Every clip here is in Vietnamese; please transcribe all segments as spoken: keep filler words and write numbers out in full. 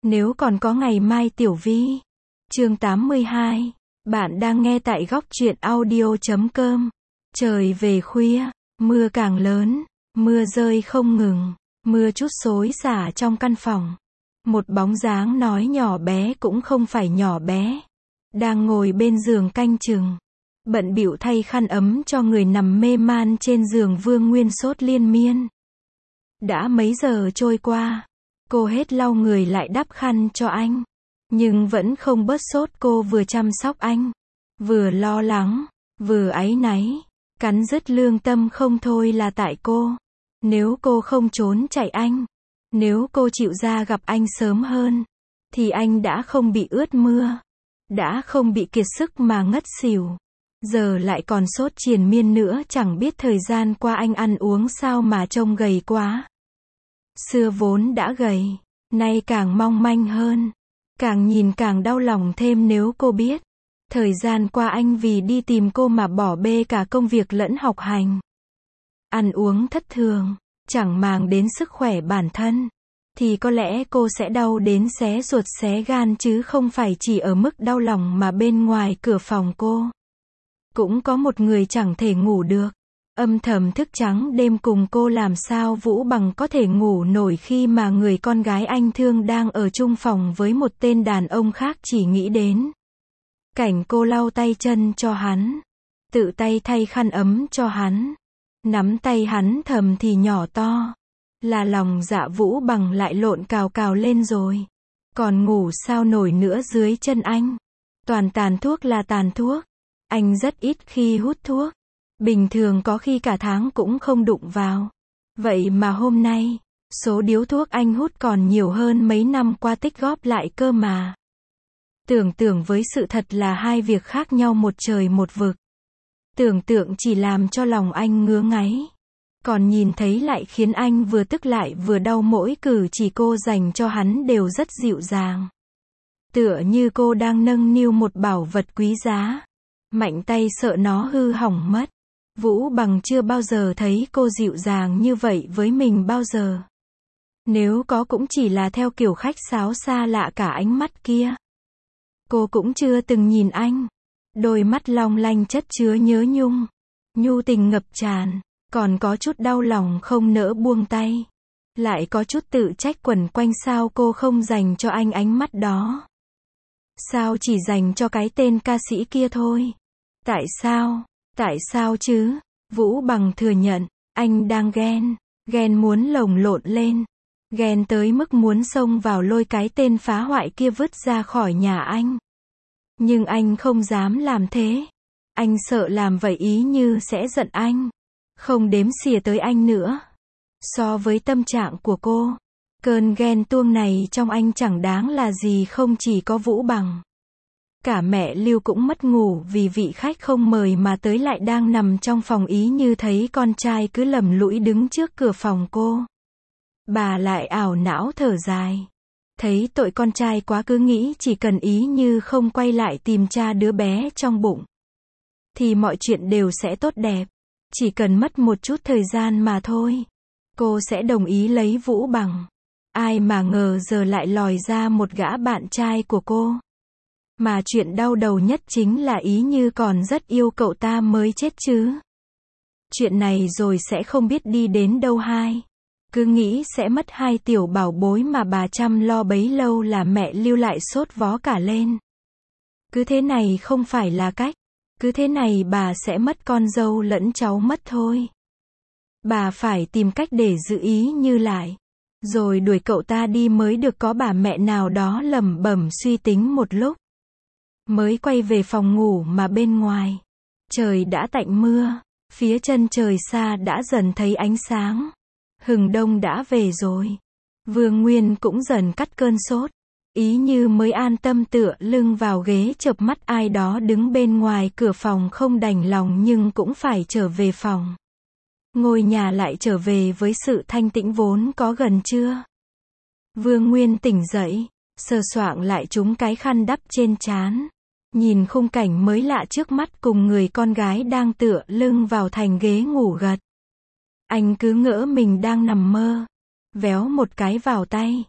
Nếu còn có ngày mai Tiểu Vi. Chương tám mươi hai. Bạn đang nghe tại góc truyện audio chấm com. Trời về khuya, mưa càng lớn, mưa rơi không ngừng, mưa chút xối xả trong căn phòng. Một bóng dáng nói nhỏ bé cũng không phải nhỏ bé, đang ngồi bên giường canh chừng, bận bịu thay khăn ấm cho người nằm mê man trên giường. Vương Nguyên sốt liên miên. Đã mấy giờ trôi qua, cô hết lau người lại đắp khăn cho anh, nhưng vẫn không bớt sốt. Cô vừa chăm sóc anh, vừa lo lắng, vừa áy náy, cắn rứt lương tâm không thôi là tại cô. Nếu cô không trốn chạy anh, nếu cô chịu ra gặp anh sớm hơn, thì anh đã không bị ướt mưa, đã không bị kiệt sức mà ngất xỉu. Giờ lại còn sốt triền miên nữa, chẳng biết thời gian qua anh ăn uống sao mà trông gầy quá. Xưa vốn đã gầy, nay càng mong manh hơn, càng nhìn càng đau lòng thêm nếu cô biết. Thời gian qua anh vì đi tìm cô mà bỏ bê cả công việc lẫn học hành. Ăn uống thất thường, chẳng màng đến sức khỏe bản thân, thì có lẽ cô sẽ đau đến xé ruột xé gan, chứ không phải chỉ ở mức đau lòng mà bên ngoài cửa phòng cô cũng có một người chẳng thể ngủ được, âm thầm thức trắng đêm cùng cô. Làm sao Vũ Bằng có thể ngủ nổi khi mà người con gái anh thương đang ở chung phòng với một tên đàn ông khác? Chỉ nghĩ đến cảnh cô lau tay chân cho hắn, tự tay thay khăn ấm cho hắn, nắm tay hắn thầm thì nhỏ to, là lòng dạ Vũ Bằng lại lộn cào cào lên rồi. Còn ngủ sao nổi nữa, dưới chân anh toàn tàn thuốc là tàn thuốc. Anh rất ít khi hút thuốc, bình thường có khi cả tháng cũng không đụng vào. Vậy mà hôm nay, số điếu thuốc anh hút còn nhiều hơn mấy năm qua tích góp lại cơ mà. Tưởng tượng với sự thật là hai việc khác nhau một trời một vực. Tưởng tượng chỉ làm cho lòng anh ngứa ngáy, còn nhìn thấy lại khiến anh vừa tức lại vừa đau. Mỗi cử chỉ cô dành cho hắn đều rất dịu dàng, tựa như cô đang nâng niu một bảo vật quý giá, mạnh tay sợ nó hư hỏng mất. Vũ Bằng chưa bao giờ thấy cô dịu dàng như vậy với mình bao giờ. Nếu có cũng chỉ là theo kiểu khách sáo xa lạ. Cả ánh mắt kia cô cũng chưa từng nhìn anh. Đôi mắt long lanh chất chứa nhớ nhung, nhu tình ngập tràn, còn có chút đau lòng không nỡ buông tay, lại có chút tự trách quẩn quanh. Sao cô không dành cho anh ánh mắt đó? Sao chỉ dành cho cái tên ca sĩ kia thôi? Tại sao? Tại sao chứ? Vũ Bằng thừa nhận, anh đang ghen, ghen muốn lồng lộn lên, ghen tới mức muốn xông vào lôi cái tên phá hoại kia vứt ra khỏi nhà anh. Nhưng anh không dám làm thế. Anh sợ làm vậy ý như sẽ giận anh, không đếm xỉa tới anh nữa. So với tâm trạng của cô, cơn ghen tuông này trong anh chẳng đáng là gì. Không chỉ có Vũ Bằng, cả mẹ Lưu cũng mất ngủ vì vị khách không mời mà tới lại đang nằm trong phòng. Ý như thấy con trai cứ lầm lũi đứng trước cửa phòng cô, bà lại ảo não thở dài. Thấy tội con trai quá, cứ nghĩ chỉ cần Ý như không quay lại tìm cha đứa bé trong bụng, thì mọi chuyện đều sẽ tốt đẹp. Chỉ cần mất một chút thời gian mà thôi, cô sẽ đồng ý lấy Vũ Bằng. Ai mà ngờ giờ lại lòi ra một gã bạn trai của cô. Mà chuyện đau đầu nhất chính là Ý như còn rất yêu cậu ta mới chết chứ. Chuyện này rồi sẽ không biết đi đến đâu hai. Cứ nghĩ sẽ mất hai tiểu bảo bối mà bà chăm lo bấy lâu là mẹ Lưu lại sốt vó cả lên. Cứ thế này không phải là cách. Cứ thế này bà sẽ mất con dâu lẫn cháu mất thôi. Bà phải tìm cách để giữ Ý như lại, rồi đuổi cậu ta đi mới được. Có bà mẹ nào đó lẩm bẩm suy tính một lúc, mới quay về phòng ngủ mà bên ngoài trời đã tạnh mưa, phía chân trời xa đã dần thấy ánh sáng. Hừng đông đã về rồi. Vương Nguyên cũng dần cắt cơn sốt. Ý như mới an tâm tựa lưng vào ghế chợp mắt ai đó đứng bên ngoài cửa phòng. Không đành lòng nhưng cũng phải trở về phòng. Ngôi nhà lại trở về với sự thanh tĩnh vốn có. Gần trưa, Vương Nguyên tỉnh dậy, sờ soạng lại trúng cái khăn đắp trên trán, nhìn khung cảnh mới lạ trước mắt cùng người con gái đang tựa lưng vào thành ghế ngủ gật. Anh cứ ngỡ mình đang nằm mơ, véo một cái vào tay,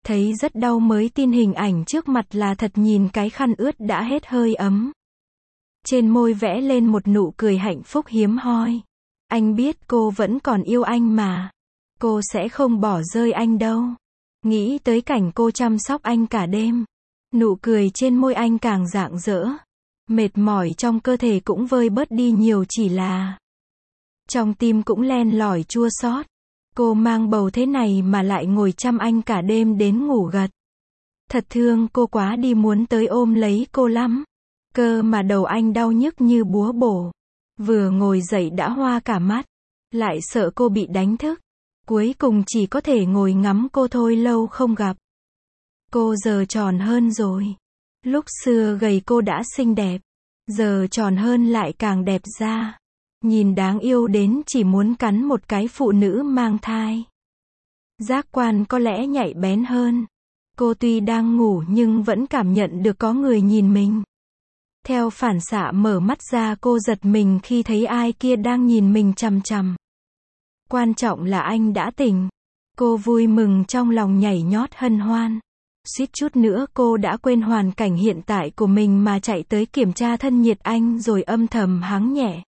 Thấy rất đau mới tin hình ảnh trước mặt là thật, nhìn cái khăn ướt đã hết hơi ấm. Trên môi vẽ lên một nụ cười hạnh phúc hiếm hoi. Anh biết cô vẫn còn yêu anh mà. Cô sẽ không bỏ rơi anh đâu. Nghĩ tới cảnh cô chăm sóc anh cả đêm. Nụ cười trên môi anh càng rạng rỡ. Mệt mỏi trong cơ thể cũng vơi bớt đi nhiều, chỉ là trong tim cũng len lỏi chua xót. Cô mang bầu thế này mà lại ngồi chăm anh cả đêm đến ngủ gật. Thật thương cô quá đi, muốn tới ôm lấy cô lắm. Cơ mà đầu anh đau nhức như búa bổ. Vừa ngồi dậy đã hoa cả mắt. Lại sợ cô bị đánh thức. Cuối cùng chỉ có thể ngồi ngắm cô thôi, lâu không gặp. Cô giờ tròn hơn rồi. Lúc xưa gầy cô đã xinh đẹp. Giờ tròn hơn lại càng đẹp ra. Nhìn đáng yêu đến chỉ muốn cắn một cái phụ nữ mang thai. Giác quan có lẽ nhạy bén hơn. Cô tuy đang ngủ nhưng vẫn cảm nhận được có người nhìn mình. Theo phản xạ mở mắt ra, cô giật mình khi thấy ai kia đang nhìn mình chằm chằm. Quan trọng là anh đã tỉnh. Cô vui mừng trong lòng nhảy nhót hân hoan. Suýt chút nữa cô đã quên hoàn cảnh hiện tại của mình mà chạy tới kiểm tra thân nhiệt anh rồi âm thầm hắng nhẹ.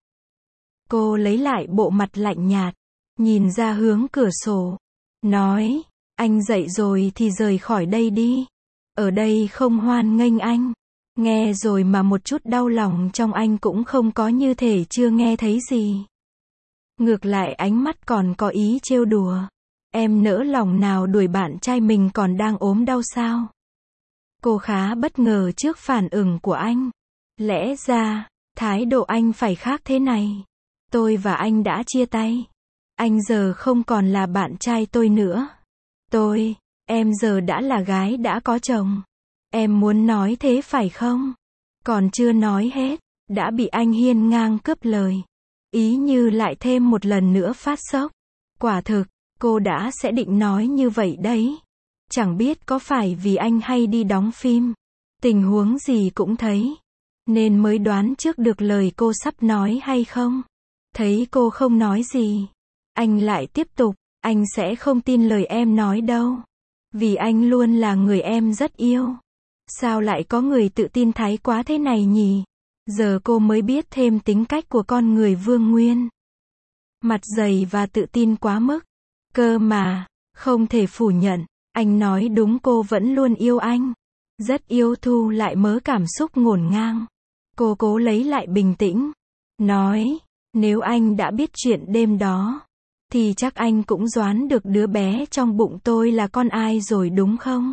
Cô lấy lại bộ mặt lạnh nhạt, nhìn ra hướng cửa sổ, nói, anh dậy rồi thì rời khỏi đây đi. Ở đây không hoan nghênh anh. Nghe rồi mà một chút đau lòng trong anh cũng không có, như thể chưa nghe thấy gì. Ngược lại ánh mắt còn có ý trêu đùa. Em nỡ lòng nào đuổi bạn trai mình còn đang ốm đau sao? Cô khá bất ngờ trước phản ứng của anh. Lẽ ra, thái độ anh phải khác thế này. Tôi và anh đã chia tay. Anh giờ không còn là bạn trai tôi nữa. Tôi, em giờ đã là gái đã có chồng. Em muốn nói thế phải không? Còn chưa nói hết, đã bị anh hiên ngang cướp lời. Ý như lại thêm một lần nữa phát sốc. Quả thực, cô đã sẽ định nói như vậy đấy. Chẳng biết có phải vì anh hay đi đóng phim, tình huống gì cũng thấy, nên mới đoán trước được lời cô sắp nói hay không? Thấy cô không nói gì, anh lại tiếp tục, anh sẽ không tin lời em nói đâu. Vì anh luôn là người em rất yêu. Sao lại có người tự tin thái quá thế này nhỉ? Giờ cô mới biết thêm tính cách của con người Vương Nguyên. Mặt dày và tự tin quá mức. Cơ mà, không thể phủ nhận, anh nói đúng, cô vẫn luôn yêu anh. Rất yêu. Thu lại mớ cảm xúc ngổn ngang. Cô cố lấy lại bình tĩnh. Nói, nếu anh đã biết chuyện đêm đó, thì chắc anh cũng đoán được đứa bé trong bụng tôi là con ai rồi đúng không?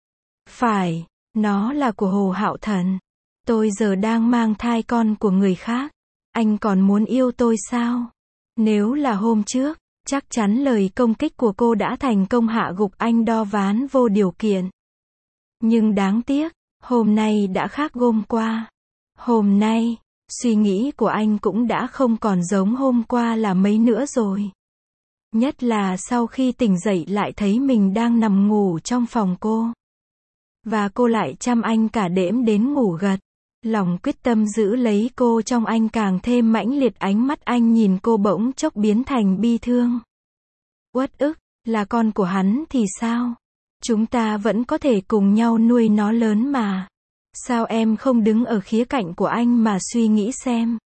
Phải, nó là của Hồ Hạo Thần. Tôi giờ đang mang thai con của người khác. Anh còn muốn yêu tôi sao? Nếu là hôm trước, chắc chắn lời công kích của cô đã thành công hạ gục anh đo ván vô điều kiện. Nhưng đáng tiếc, hôm nay đã khác hôm qua. Hôm nay, suy nghĩ của anh cũng đã không còn giống hôm qua là mấy nữa rồi. Nhất là sau khi tỉnh dậy lại thấy mình đang nằm ngủ trong phòng cô. Và cô lại chăm anh cả đêm đến ngủ gật. Lòng quyết tâm giữ lấy cô trong anh càng thêm mãnh liệt, ánh mắt anh nhìn cô bỗng chốc biến thành bi thương. Uất ức, là con của hắn thì sao? Chúng ta vẫn có thể cùng nhau nuôi nó lớn mà. Sao em không đứng ở khía cạnh của anh mà suy nghĩ xem?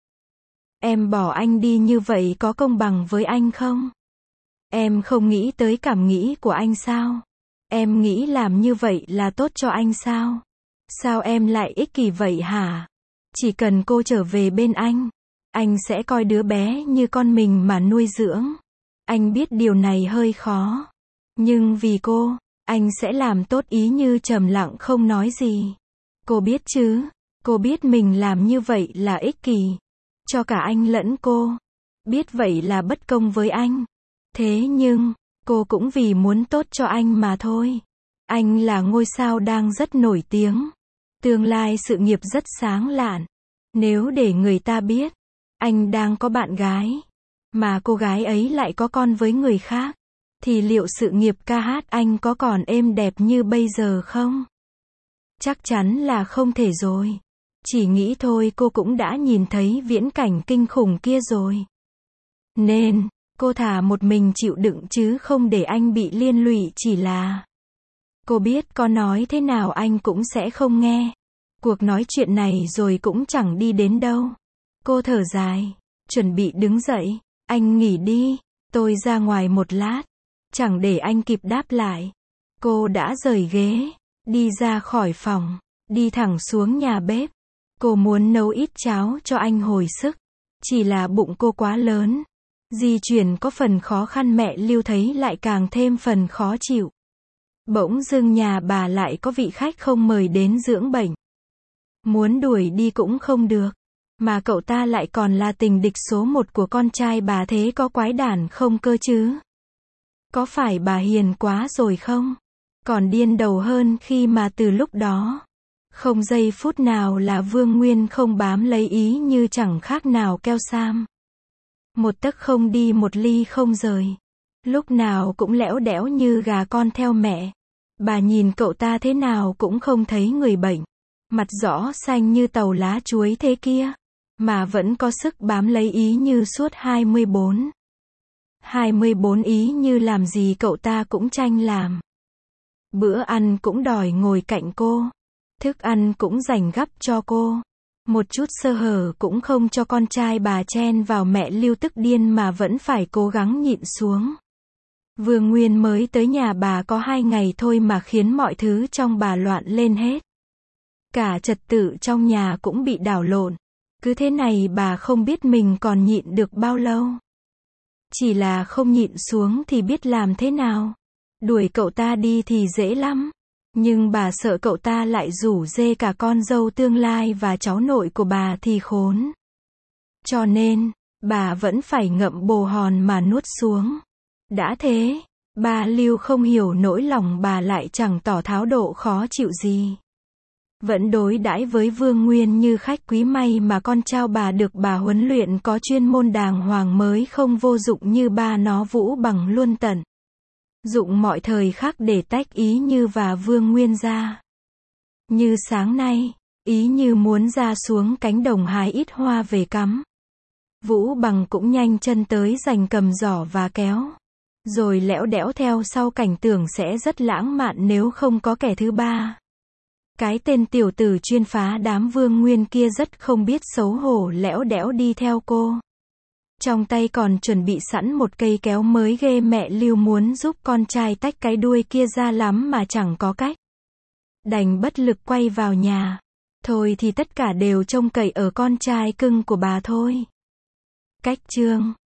Em bỏ anh đi như vậy có công bằng với anh không? Em không nghĩ tới cảm nghĩ của anh sao? Em nghĩ làm như vậy là tốt cho anh sao? Sao em lại ích kỷ vậy hả? Chỉ cần cô trở về bên anh, anh sẽ coi đứa bé như con mình mà nuôi dưỡng. Anh biết điều này hơi khó. Nhưng vì cô, anh sẽ làm tốt ý như trầm lặng không nói gì. Cô biết chứ? Cô biết mình làm như vậy là ích kỷ. Cho cả anh lẫn cô. Biết vậy là bất công với anh. Thế nhưng, cô cũng vì muốn tốt cho anh mà thôi. Anh là ngôi sao đang rất nổi tiếng. Tương lai sự nghiệp rất sáng lạn. Nếu để người ta biết, anh đang có bạn gái, mà cô gái ấy lại có con với người khác, thì liệu sự nghiệp ca hát anh có còn êm đẹp như bây giờ không? Chắc chắn là không thể rồi. Chỉ nghĩ thôi cô cũng đã nhìn thấy viễn cảnh kinh khủng kia rồi. Nên, cô thà một mình chịu đựng chứ không để anh bị liên lụy, chỉ là Cô biết có nói thế nào anh cũng sẽ không nghe. Cuộc nói chuyện này rồi cũng chẳng đi đến đâu. Cô thở dài, chuẩn bị đứng dậy. Anh nghỉ đi, tôi ra ngoài một lát. Chẳng để anh kịp đáp lại. Cô đã rời ghế, đi ra khỏi phòng, đi thẳng xuống nhà bếp. Cô muốn nấu ít cháo cho anh hồi sức. Chỉ là bụng cô quá lớn. Di chuyển có phần khó khăn, mẹ Lưu thấy lại càng thêm phần khó chịu. Bỗng dưng nhà bà lại có vị khách không mời đến dưỡng bệnh. Muốn đuổi đi cũng không được. Mà cậu ta lại còn là tình địch số một của con trai bà, thế có quái đản không cơ chứ? Có phải bà hiền quá rồi không? Còn điên đầu hơn khi mà từ lúc đó, không giây phút nào là Vương Nguyên không bám lấy Ý Như chẳng khác nào keo sam. Một tấc không đi một ly không rời. Lúc nào cũng lẽo đẽo như gà con theo mẹ. Bà nhìn cậu ta thế nào cũng không thấy người bệnh. Mặt rõ xanh như tàu lá chuối thế kia. Mà vẫn có sức bám lấy Ý Như suốt hai mươi bốn. hai mươi bốn Ý Như làm gì cậu ta cũng tranh làm. Bữa ăn cũng đòi ngồi cạnh cô. Thức ăn cũng dành gắp cho cô. Một chút sơ hở cũng không cho con trai bà chen vào. Mẹ Lưu tức điên mà vẫn phải cố gắng nhịn xuống. Vương Nguyên mới tới nhà bà có hai ngày thôi mà khiến mọi thứ trong bà loạn lên hết. Cả trật tự trong nhà cũng bị đảo lộn. Cứ thế này bà không biết mình còn nhịn được bao lâu. Chỉ là không nhịn xuống thì biết làm thế nào. Đuổi cậu ta đi thì dễ lắm. Nhưng bà sợ cậu ta lại rủ rê cả con dâu tương lai và cháu nội của bà thì khốn. Cho nên, bà vẫn phải ngậm bồ hòn mà nuốt xuống. Đã thế, bà Lưu không hiểu nỗi lòng bà lại chẳng tỏ thái độ khó chịu gì. Vẫn đối đãi với Vương Nguyên như khách quý, may mà con trao bà được bà huấn luyện có chuyên môn đàng hoàng mới không vô dụng như ba nó Vũ Bằng luôn tận dụng mọi thời khắc để tách Ý Như và Vương Nguyên ra. Như sáng nay, Ý Như muốn ra xuống cánh đồng hái ít hoa về cắm. Vũ Bằng cũng nhanh chân tới giành cầm giỏ và kéo. Rồi lẽo đẽo theo sau, cảnh tưởng sẽ rất lãng mạn nếu không có kẻ thứ ba. Cái tên tiểu tử chuyên phá đám Vương Nguyên kia rất không biết xấu hổ lẽo đẽo đi theo cô. Trong tay còn chuẩn bị sẵn một cây kéo mới ghê. Mẹ Lưu muốn giúp con trai tách cái đuôi kia ra lắm mà chẳng có cách. Đành bất lực quay vào nhà. Thôi thì tất cả đều trông cậy ở con trai cưng của bà thôi. Cách chương